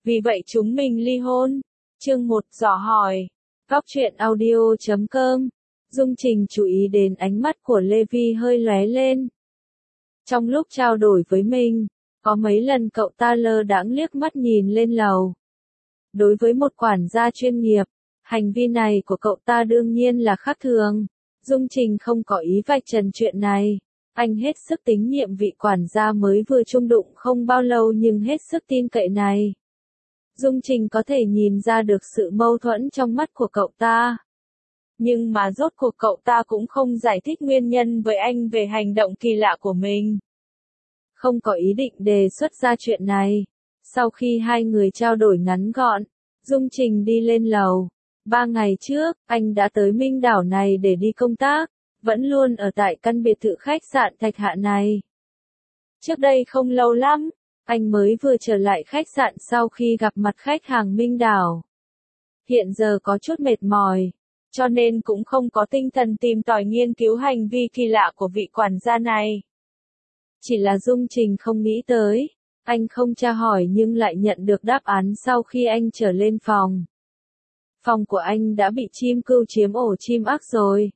vì vậy chúng mình ly hôn. Chương 1 dò hỏi. Góc truyện audio.com. Dung Trình chú ý đến ánh mắt của Levi hơi lóe lên. Trong lúc trao đổi với mình, có mấy lần cậu ta lơ đãng liếc mắt nhìn lên lầu. Đối với một quản gia chuyên nghiệp, hành vi này của cậu ta đương nhiên là khác thường. Dung Trình không có ý vạch trần chuyện này. Anh hết sức tín nhiệm vị quản gia mới vừa chung đụng không bao lâu nhưng hết sức tin cậy này. Dung Trình có thể nhìn ra được sự mâu thuẫn trong mắt của cậu ta. Nhưng mà rốt cuộc cậu ta cũng không giải thích nguyên nhân với anh về hành động kỳ lạ của mình. Không có ý định đề xuất ra chuyện này. Sau khi hai người trao đổi ngắn gọn, Dung Trình đi lên lầu. 3 ngày trước, anh đã tới Minh đảo này để đi công tác, vẫn luôn ở tại căn biệt thự khách sạn Thạch Hạ này. Trước đây không lâu lắm, anh mới vừa trở lại khách sạn sau khi gặp mặt khách hàng Minh đảo. Hiện giờ có chút mệt mỏi, cho nên cũng không có tinh thần tìm tòi nghiên cứu hành vi kỳ lạ của vị quản gia này. Chỉ là Dung Trình không nghĩ tới, anh không tra hỏi nhưng lại nhận được đáp án sau khi anh trở lên phòng. Phòng của anh đã bị chim cưu chiếm ổ chim ác rồi.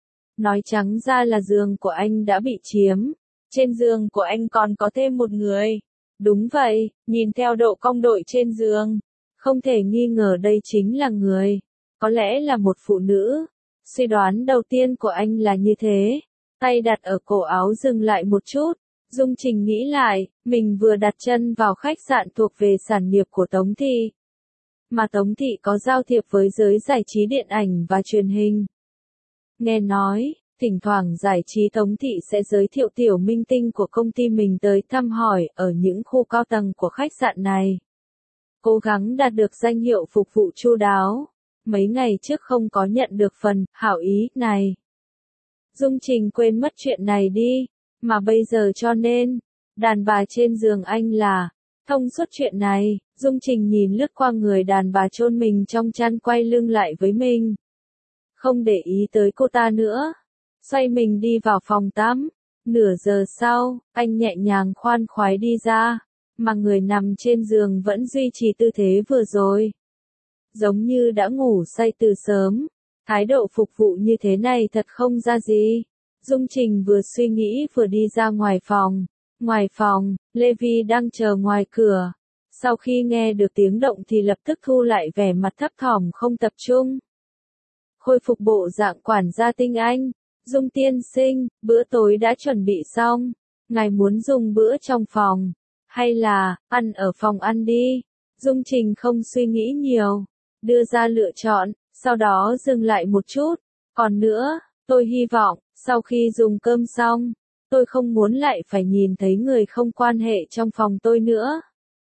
Nói trắng ra là giường của anh đã bị chiếm. Trên giường của anh còn có thêm một người. Đúng vậy, nhìn theo độ cong đội trên giường, không thể nghi ngờ đây chính là người. Có lẽ là một phụ nữ. Suy đoán đầu tiên của anh là như thế. Tay đặt ở cổ áo dừng lại một chút. Dung Trình nghĩ lại, mình vừa đặt chân vào khách sạn thuộc về sản nghiệp của Tống Thị. Mà Tống Thị có giao thiệp với giới giải trí điện ảnh và truyền hình. Nghe nói, thỉnh thoảng giải trí Tống Thị sẽ giới thiệu tiểu minh tinh của công ty mình tới thăm hỏi ở những khu cao tầng của khách sạn này. Cố gắng đạt được danh hiệu phục vụ chu đáo. Mấy ngày trước không có nhận được phần hảo ý này. Dung Trình quên mất chuyện này đi, mà bây giờ cho nên, đàn bà trên giường anh là, thông suốt chuyện này. Dung Trình nhìn lướt qua người đàn bà chôn mình trong chăn quay lưng lại với mình. Không để ý tới cô ta nữa. Xoay mình đi vào phòng tắm. Nửa giờ sau, anh nhẹ nhàng khoan khoái đi ra. Mà người nằm trên giường vẫn duy trì tư thế vừa rồi. Giống như đã ngủ say từ sớm. Thái độ phục vụ như thế này thật không ra gì. Dung Trình vừa suy nghĩ vừa đi ra ngoài phòng. Ngoài phòng, Levi đang chờ ngoài cửa. Sau khi nghe được tiếng động thì lập tức thu lại vẻ mặt thấp thỏm không tập trung. Khôi phục bộ dạng quản gia tinh anh. Dung tiên sinh, bữa tối đã chuẩn bị xong. Ngài muốn dùng bữa trong phòng, hay là, ăn ở phòng ăn đi. Dung Trình không suy nghĩ nhiều. Đưa ra lựa chọn, sau đó dừng lại một chút. Còn nữa, tôi hy vọng, sau khi dùng cơm xong, tôi không muốn lại phải nhìn thấy người không quan hệ trong phòng tôi nữa.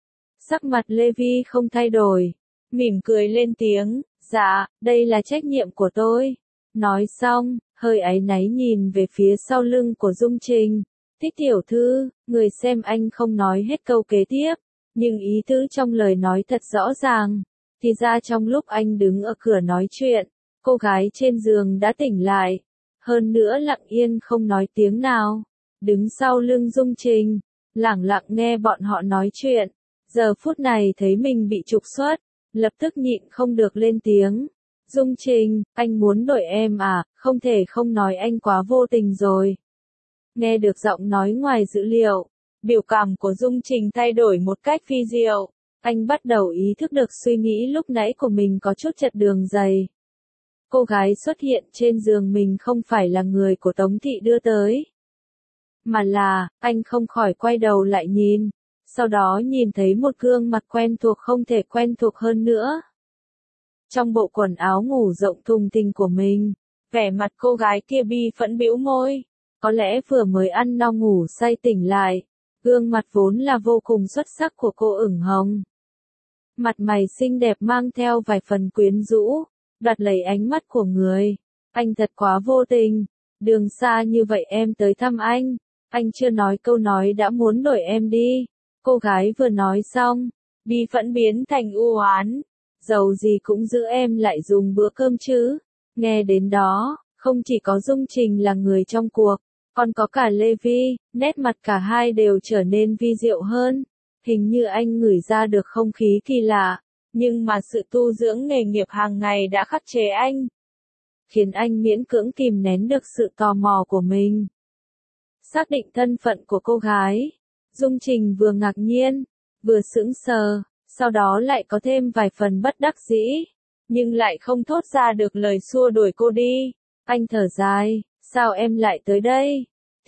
Sắc mặt Levi không thay đổi, mỉm cười lên tiếng, dạ, đây là trách nhiệm của tôi. Nói xong, hơi áy náy nhìn về phía sau lưng của Dung Trình. Thích tiểu thư, người xem anh không nói hết câu kế tiếp, nhưng ý tứ trong lời nói thật rõ ràng. Thì ra trong lúc anh đứng ở cửa nói chuyện, cô gái trên giường đã tỉnh lại. Hơn nữa lặng yên không nói tiếng nào. Đứng sau lưng Dung Trình, lẳng lặng nghe bọn họ nói chuyện. Giờ phút này thấy mình bị trục xuất, lập tức nhịn không được lên tiếng. Dung Trình, anh muốn đổi em à, không thể không nói anh quá vô tình rồi. Nghe được giọng nói ngoài dữ liệu, biểu cảm của Dung Trình thay đổi một cách phi diệu. Anh bắt đầu ý thức được suy nghĩ lúc nãy của mình có chút chật đường dày. Cô gái xuất hiện trên giường mình không phải là người của Tống Thị đưa tới. Mà là, anh không khỏi quay đầu lại nhìn. Sau đó nhìn thấy một gương mặt quen thuộc không thể quen thuộc hơn nữa. Trong bộ quần áo ngủ rộng thùng thình của mình, vẻ mặt cô gái kia bi phẫn bĩu môi. Có lẽ vừa mới ăn no ngủ say tỉnh lại. Gương mặt vốn là vô cùng xuất sắc của cô ửng hồng. Mặt mày xinh đẹp mang theo vài phần quyến rũ, đoạt lấy ánh mắt của người. Anh thật quá vô tình. Đường xa như vậy em tới thăm anh chưa nói câu nói đã muốn đổi em đi. Cô gái vừa nói xong, bi phẫn biến thành u oán. Dầu gì cũng giữ em lại dùng bữa cơm chứ. Nghe đến đó, không chỉ có Dung Trình là người trong cuộc, còn có cả Levi, nét mặt cả hai đều trở nên vi diệu hơn. Hình như anh ngửi ra được không khí kỳ lạ, nhưng mà sự tu dưỡng nghề nghiệp hàng ngày đã khắc chế anh, khiến anh miễn cưỡng kìm nén được sự tò mò của mình. Xác định thân phận của cô gái, Dung Trình vừa ngạc nhiên, vừa sững sờ, sau đó lại có thêm vài phần bất đắc dĩ, nhưng lại không thốt ra được lời xua đuổi cô đi. Anh thở dài, sao em lại tới đây?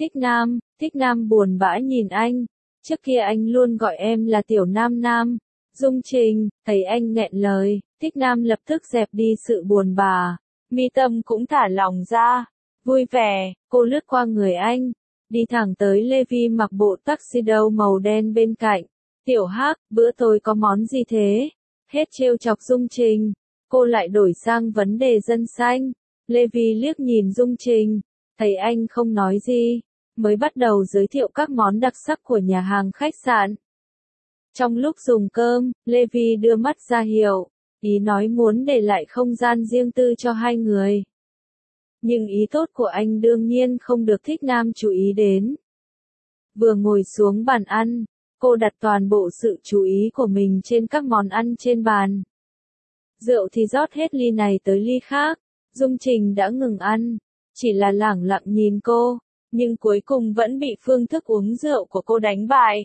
Thích Nam buồn bã nhìn anh, trước kia anh luôn gọi em là Tiểu Nam Nam. Dung Trình, thấy anh nghẹn lời, Thích Nam lập tức dẹp đi sự buồn bã, mi tâm cũng thả lỏng ra, vui vẻ, cô lướt qua người anh, đi thẳng tới Levi mặc bộ tuxedo màu đen bên cạnh. Tiểu Hắc, bữa tối có món gì thế? Hết trêu chọc Dung Trình, cô lại đổi sang vấn đề dân xanh. Levi liếc nhìn Dung Trình, thấy anh không nói gì, mới bắt đầu giới thiệu các món đặc sắc của nhà hàng khách sạn. Trong lúc dùng cơm, Levi đưa mắt ra hiệu, ý nói muốn để lại không gian riêng tư cho hai người. Nhưng ý tốt của anh đương nhiên không được Thích Nam chú ý đến. Vừa ngồi xuống bàn ăn, cô đặt toàn bộ sự chú ý của mình trên các món ăn trên bàn. Rượu thì rót hết ly này tới ly khác, Dung Trình đã ngừng ăn, chỉ là lẳng lặng nhìn cô, nhưng cuối cùng vẫn bị phương thức uống rượu của cô đánh bại.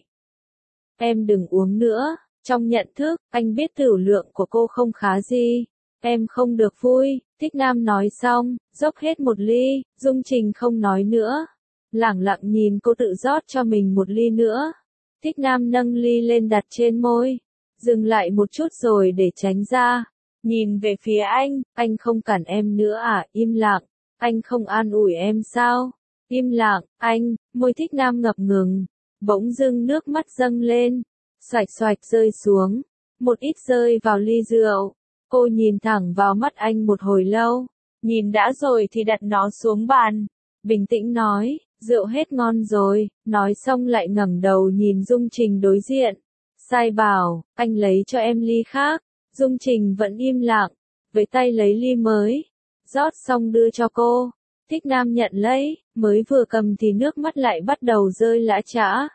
Em đừng uống nữa, trong nhận thức, anh biết tửu lượng của cô không khá gì. Em không được vui, Thích Nam nói xong, dốc hết một ly, Dung Trình không nói nữa. Lẳng lặng nhìn cô tự rót cho mình một ly nữa. Thích Nam nâng ly lên đặt trên môi, dừng lại một chút rồi để tránh ra. Nhìn về phía anh không cản em nữa à, im lặng, anh không an ủi em sao? Im lặng, môi Thích Nam ngập ngừng, bỗng dưng nước mắt dâng lên, xoạch xoạch rơi xuống, một ít rơi vào ly rượu. Cô nhìn thẳng vào mắt anh một hồi lâu, nhìn đã rồi thì đặt nó xuống bàn, bình tĩnh nói, rượu hết ngon rồi, nói xong lại ngẩng đầu nhìn Dung Trình đối diện. Sai bảo, anh lấy cho em ly khác. Dung Trình vẫn im lặng, với tay lấy ly mới, rót xong đưa cho cô. Thích Nam nhận lấy, mới vừa cầm thì nước mắt lại bắt đầu rơi lã chã.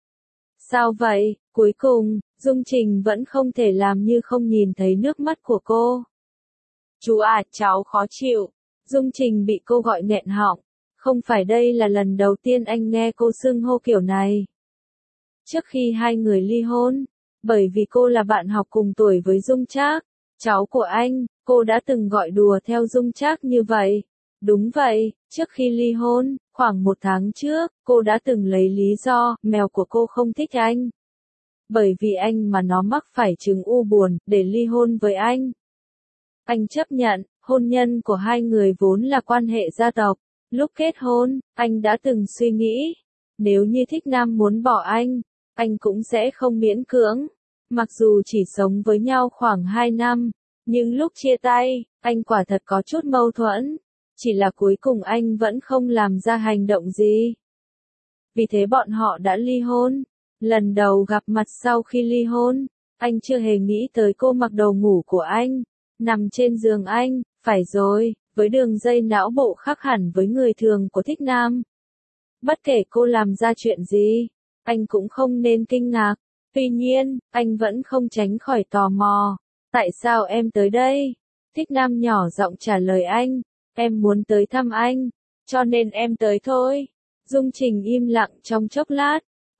Sao vậy? Cuối cùng, Dung Trình vẫn không thể làm như không nhìn thấy nước mắt của cô. Chú à, cháu khó chịu. Dung Trình bị cô gọi nghẹn họng. Không phải đây là lần đầu tiên anh nghe cô xưng hô kiểu này. Trước khi hai người ly hôn, bởi vì cô là bạn học cùng tuổi với Dung Trác, cháu của anh, cô đã từng gọi đùa theo Dung Trác như vậy. Đúng vậy, trước khi ly hôn, khoảng 1 tháng trước, cô đã từng lấy lý do mèo của cô không thích anh. Bởi vì anh mà nó mắc phải chứng u buồn, để ly hôn với anh. Anh chấp nhận, hôn nhân của hai người vốn là quan hệ gia tộc. Lúc kết hôn, anh đã từng suy nghĩ, nếu như Thích Nam muốn bỏ anh cũng sẽ không miễn cưỡng. Mặc dù chỉ sống với nhau khoảng 2 năm, nhưng lúc chia tay, anh quả thật có chút mâu thuẫn. Chỉ là cuối cùng anh vẫn không làm ra hành động gì. Vì thế bọn họ đã ly hôn. Lần đầu gặp mặt sau khi ly hôn, anh chưa hề nghĩ tới cô mặc đồ ngủ của anh, nằm trên giường anh, phải rồi, với đường dây não bộ khác hẳn với người thường của Thích Nam. Bất kể cô làm ra chuyện gì, anh cũng không nên kinh ngạc. Tuy nhiên, anh vẫn không tránh khỏi tò mò. Tại sao em tới đây? Thích Nam nhỏ giọng trả lời anh. Em muốn tới thăm anh, cho nên em tới thôi. Dung Trình im lặng trong chốc lát.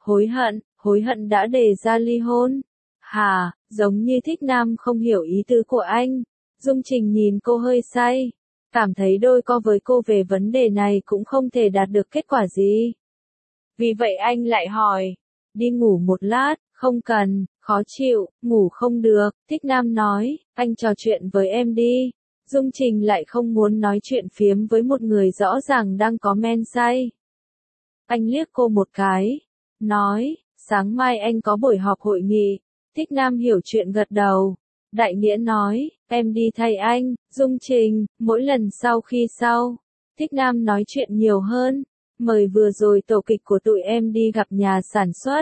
Hối hận đã đề ra ly hôn. Hà, giống như Thích Nam không hiểu ý tứ của anh. Dung Trình nhìn cô hơi say, cảm thấy đôi co với cô về vấn đề này cũng không thể đạt được kết quả gì. Vì vậy anh lại hỏi, đi ngủ một lát, không cần, khó chịu, ngủ không được. Thích Nam nói, anh trò chuyện với em đi. Dung Trình lại không muốn nói chuyện phiếm với một người rõ ràng đang có men say. Anh liếc cô một cái, nói, sáng mai anh có buổi họp hội nghị. Thích Nam hiểu chuyện gật đầu. Đại Nghĩa nói, em đi thay anh. Dung Trình, mỗi lần sau khi Thích Nam nói chuyện nhiều hơn. Mời vừa rồi tổ kịch của tụi em đi gặp nhà sản xuất.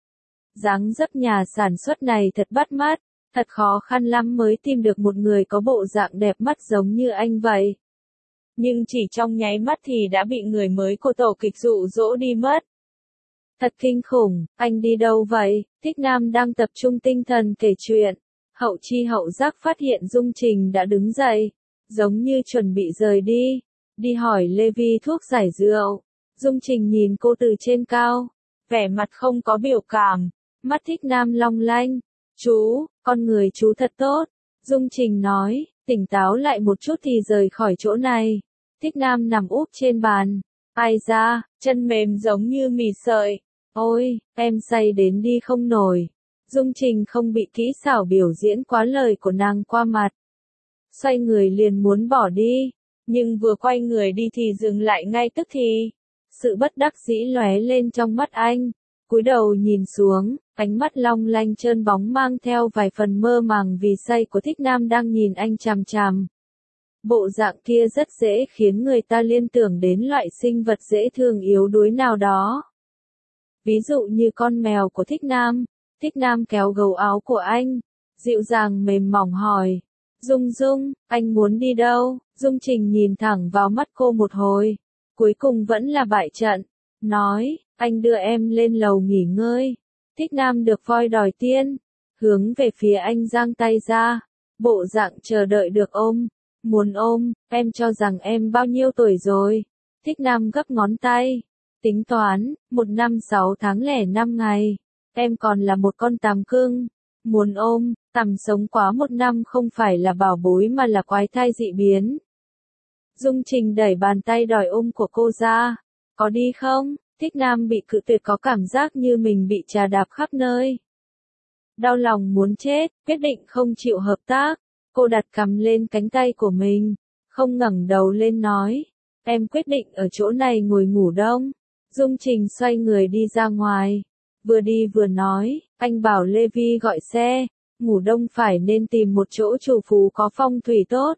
Dáng dấp nhà sản xuất này thật bắt mắt, thật khó khăn lắm mới tìm được một người có bộ dạng đẹp mắt giống như anh vậy. Nhưng chỉ trong nháy mắt thì đã bị người mới của tổ kịch dụ dỗ đi mất. Thật kinh khủng, anh đi đâu vậy? Thích Nam đang tập trung tinh thần kể chuyện. Hậu chi hậu giác phát hiện Dung Trình đã đứng dậy, giống như chuẩn bị rời đi. Đi hỏi Lê Vi thuốc giải rượu. Dung Trình nhìn cô từ trên cao, vẻ mặt không có biểu cảm, mắt Thích Nam long lanh. Chú, con người chú thật tốt. Dung Trình nói, tỉnh táo lại một chút thì rời khỏi chỗ này. Thích Nam nằm úp trên bàn. Ai da, chân mềm giống như mì sợi. Ôi, em say đến đi không nổi. Dung Trình không bị kỹ xảo biểu diễn quá lời của nàng qua mặt. Xoay người liền muốn bỏ đi, nhưng vừa quay người đi thì dừng lại ngay tức thì. Sự bất đắc dĩ lóe lên trong mắt anh. Cúi đầu nhìn xuống, ánh mắt long lanh trơn bóng mang theo vài phần mơ màng vì say của Thích Nam đang nhìn anh chằm chằm. Bộ dạng kia rất dễ khiến người ta liên tưởng đến loại sinh vật dễ thương yếu đuối nào đó. Ví dụ như con mèo của Thích Nam. Thích Nam kéo gấu áo của anh, dịu dàng mềm mỏng hỏi. Dung Dung, anh muốn đi đâu? Dung Trình nhìn thẳng vào mắt cô một hồi. Cuối cùng vẫn là bại trận. Nói, anh đưa em lên lầu nghỉ ngơi. Thích Nam được voi đòi tiên. Hướng về phía anh giang tay ra. Bộ dạng chờ đợi được ôm. Muốn ôm, em cho rằng em bao nhiêu tuổi rồi? Thích Nam gấp ngón tay. Tính toán, 1 năm 6 tháng lẻ 5 ngày. Em còn là một con tằm cưng. Muốn ôm, tằm sống quá 1 năm không phải là bảo bối mà là quái thai dị biến. Dung Trình đẩy bàn tay đòi ôm của cô ra. Có đi không? Thích Nam bị cự tuyệt có cảm giác như mình bị trà đạp khắp nơi. Đau lòng muốn chết, quyết định không chịu hợp tác. Cô đặt cằm lên cánh tay của mình, không ngẩng đầu lên nói. Em quyết định ở chỗ này ngồi ngủ đông. Dung Trình xoay người đi ra ngoài. Vừa đi vừa nói, anh bảo Lê Vi gọi xe. Ngủ đông phải nên tìm một chỗ chủ phú có phong thủy tốt.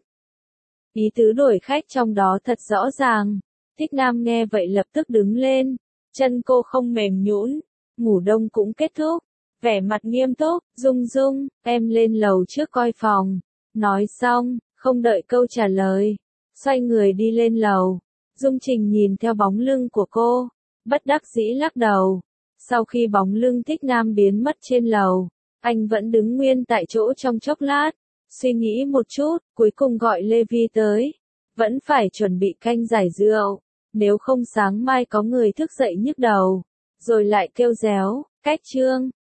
Ý tứ đổi khách trong đó thật rõ ràng. Thích Nam nghe vậy lập tức đứng lên. Chân cô không mềm nhũn. Ngủ đông cũng kết thúc. Vẻ mặt nghiêm túc, Dung Dung, em lên lầu trước coi phòng. Nói xong, không đợi câu trả lời. Xoay người đi lên lầu. Dung Trình nhìn theo bóng lưng của cô. Bất đắc dĩ lắc đầu. Sau khi bóng lưng Thích Nam biến mất trên lầu, anh vẫn đứng nguyên tại chỗ trong chốc lát. Suy nghĩ một chút, cuối cùng gọi Lê Vi tới. Vẫn phải chuẩn bị canh giải rượu. Nếu không sáng mai có người thức dậy nhức đầu. Rồi lại kêu réo, cách chương.